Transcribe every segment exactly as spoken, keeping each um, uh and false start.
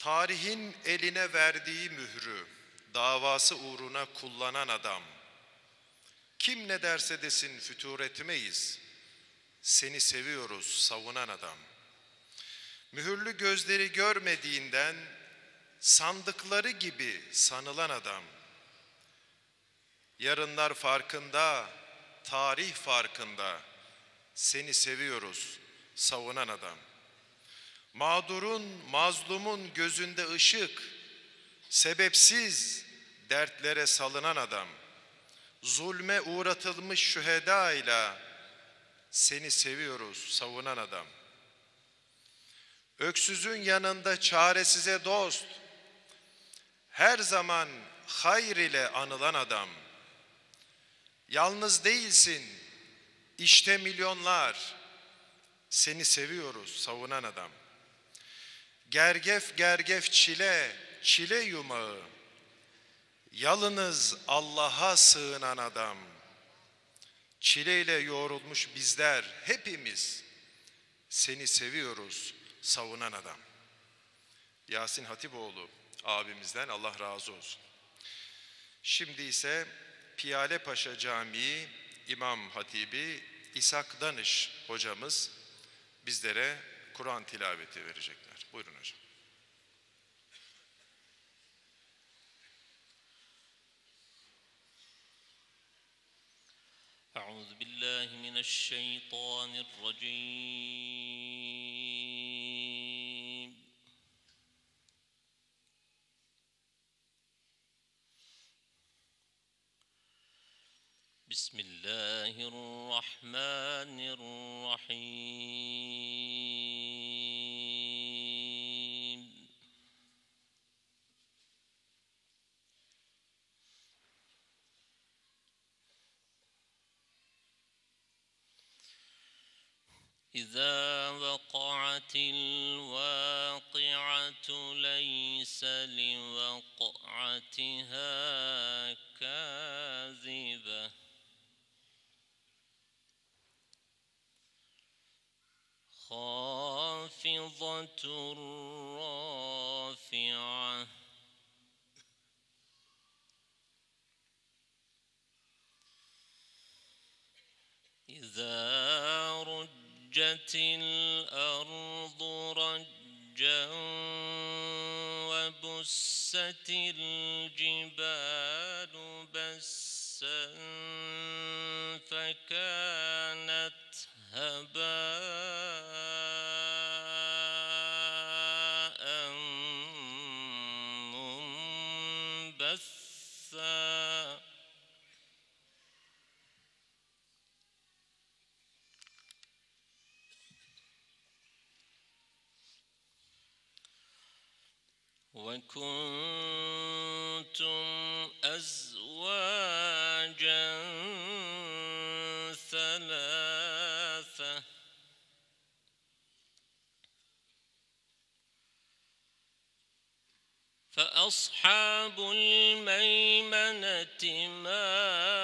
Tarihin eline verdiği mührü davası uğruna kullanan adam, kim ne derse desin fütur etmeyiz, seni seviyoruz savunan adam. Mühürlü gözleri görmediğinden sandıkları gibi sanılan adam. Yarınlar farkında, tarih farkında, seni seviyoruz savunan adam. Mağdurun, mazlumun gözünde ışık, sebepsiz dertlere salınan adam. Zulme uğratılmış şühedayla seni seviyoruz savunan adam. Öksüzün yanında çaresize dost, her zaman hayır ile anılan adam. Yalnız değilsin, işte milyonlar, seni seviyoruz savunan adam. Gergef gergef çile, çile yumağı, yalnız Allah'a sığınan adam. Çileyle yoğrulmuş bizler hepimiz, seni seviyoruz savunan adam. Yasin Hatipoğlu abimizden Allah razı olsun. Şimdi ise Piyalepaşa Camii İmam Hatibi İshak Danış hocamız bizlere Kur'an tilaveti verecekler. Buyurun hocam. Euzu billahi mineşşeytanirracim. Bismillahirrahmanirrahim. إذا وقعت الواقعة ليس لوقعتها كاذبة خافضة رافعة إذا رجت الأرض رجا وبست الجبال بسا فكانت هباء منبثا وكنتم أزواجا ثلاثة فأصحاب الميمنة ما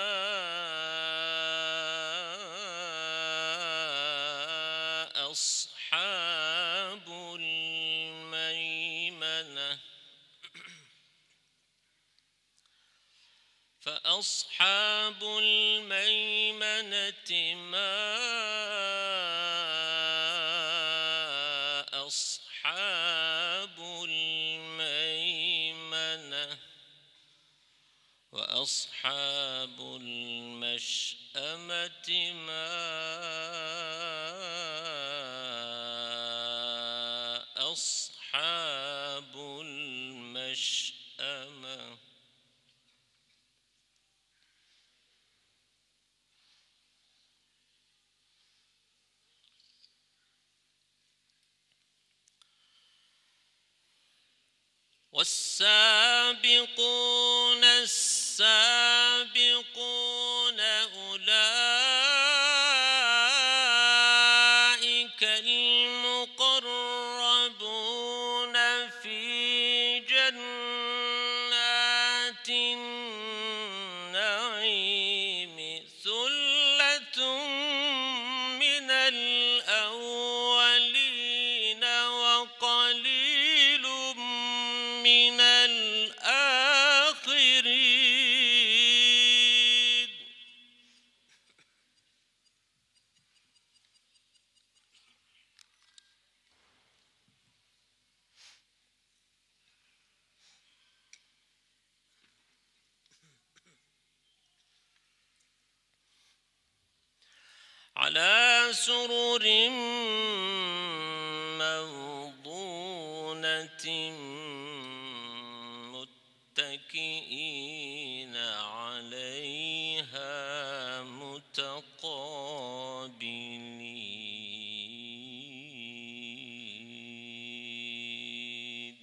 أصحاب الميمنة فأصحاب الميمنة ما أصحاب الميمنة وأصحاب المشأمة ما أصحاب المشأمة والسابقون السابقون أولئك المقربون في جنات النعيم ثلة من الأولين وقليل على سرر موضونة متكئين عليها متقابلين.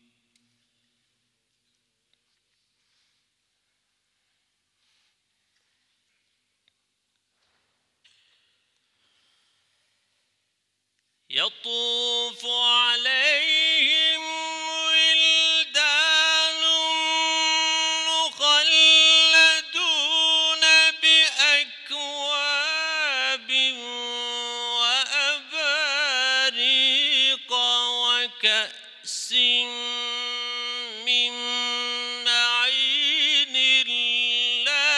يطوف عليهم ولدان مخلدون بأكواب وأباريق وكأس من معين لا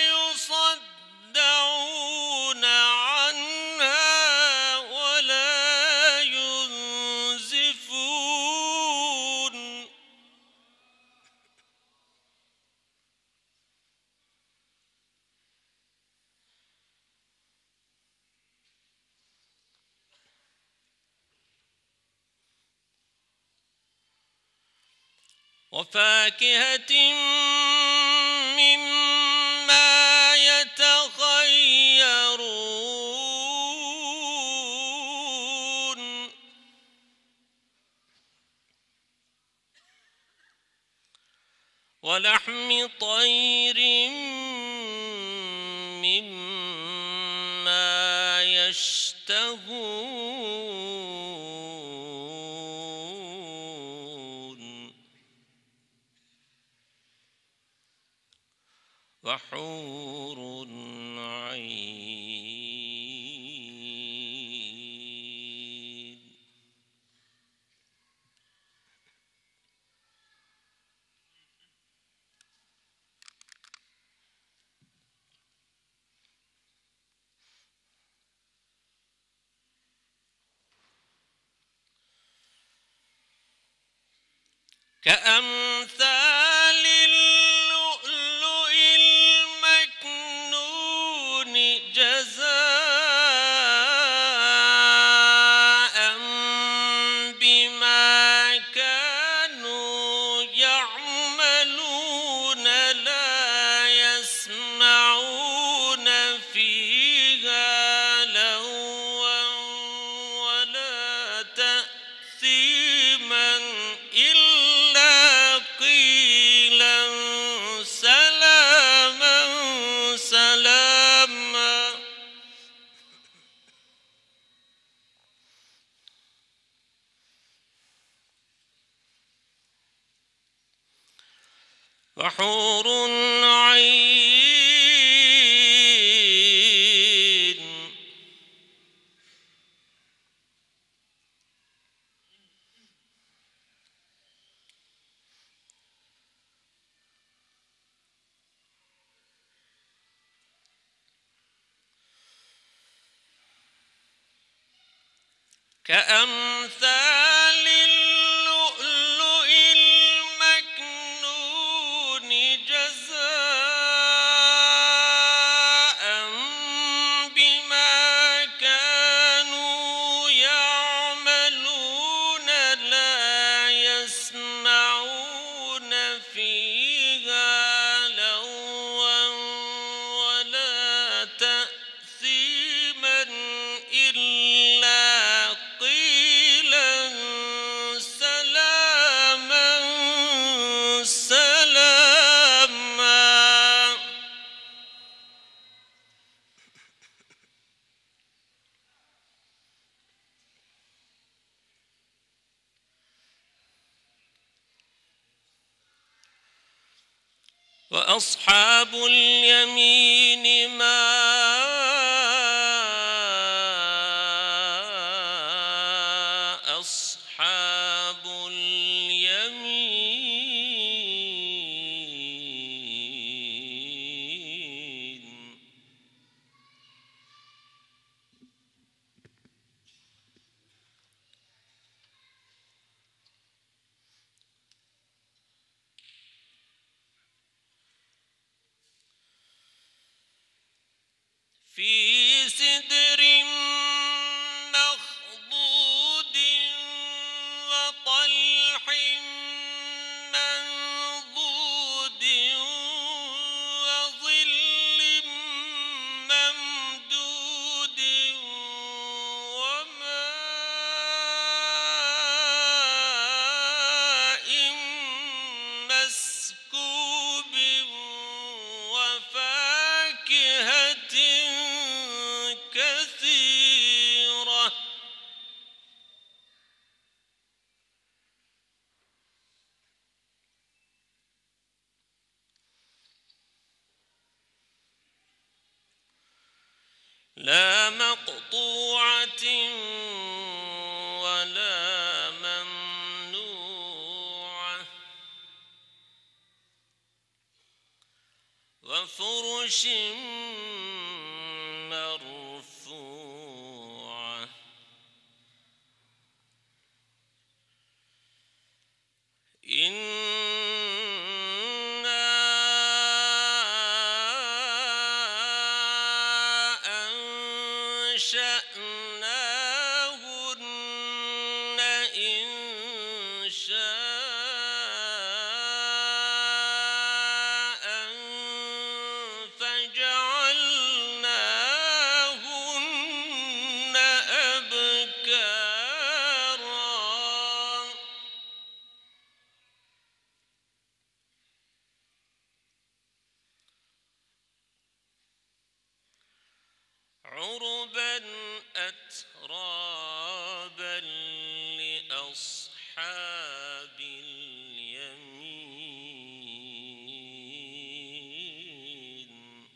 يصدعون عنها ولا ينزفون. وفاكهة مما يتخيرون. ولحم طير مما يشتهون. وحور عين. كأمثال اللؤلؤ المكنون جزاء بما كانوا يعملون. لا يسمعون فيها لغوا ولا تأثيما إلا قيلا سلاما سلاما. وحور عين. كأمثال اللؤلؤ المكنون جزاء بما كانوا يعملون. لا يسمعون فيها لغوا ولا تأثيما إلا قيلا سلاما سلاما. وأصحاب اليمين ما أصحاب اليمين. في سدر منضود وظل ممدود وماء مسكوب وفاكهة كثيرة لا مقطوعة ولا ممنوعة وفرش مرفوعة أنشأناهن إنشاء فجعلناهن أبكارا عربا أترابا لأصحاب اليمين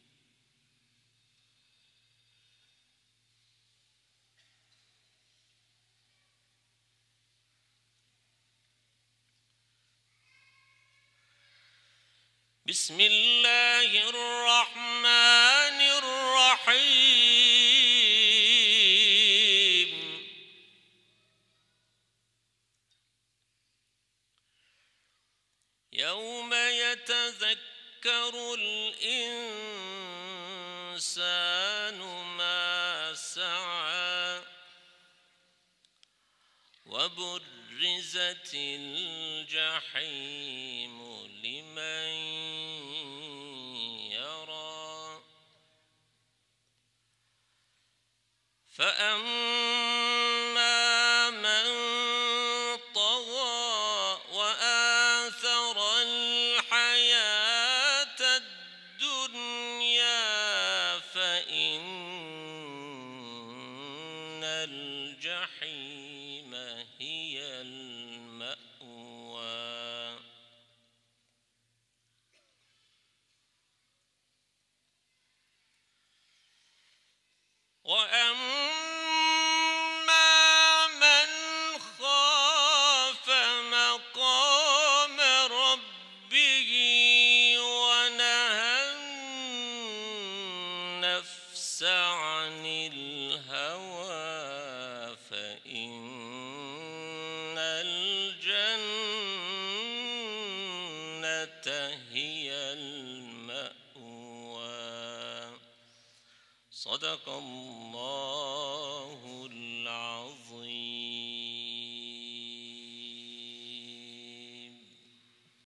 بسم الله الرحمن الرحيم يوم يتذكر الإنسان ما سعى وبرزت الجحيم لمن يرى فأما من طغى وآثر الحياة الدنيا فإن الجحيم هي المأوى وأما من خاف مقام ربه ونهى النفس عن الهوى فإن الجنة هي المأوى صدق الله